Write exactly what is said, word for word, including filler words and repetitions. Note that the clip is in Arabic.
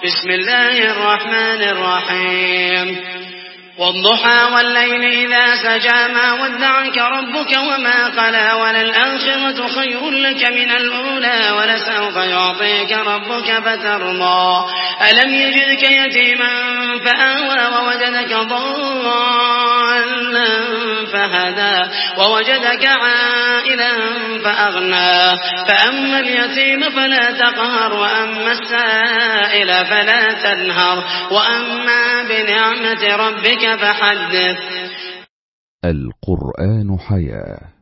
بسم الله الرحمن الرحيم والضحى والليل إذا سجى ما ودعك ربك وما قلى وللآخرة خير لك من الأولى ولسوف يعطيك ربك فترضى ألم يجدك يتيما فآوى ووجدك ضالا فهدى ووجدك عائلا فأغنى فأما اليتيم فلا تقهر وأما السائل فلا تنهر وأما بنعمة ربك فحدث. القرآن حياة.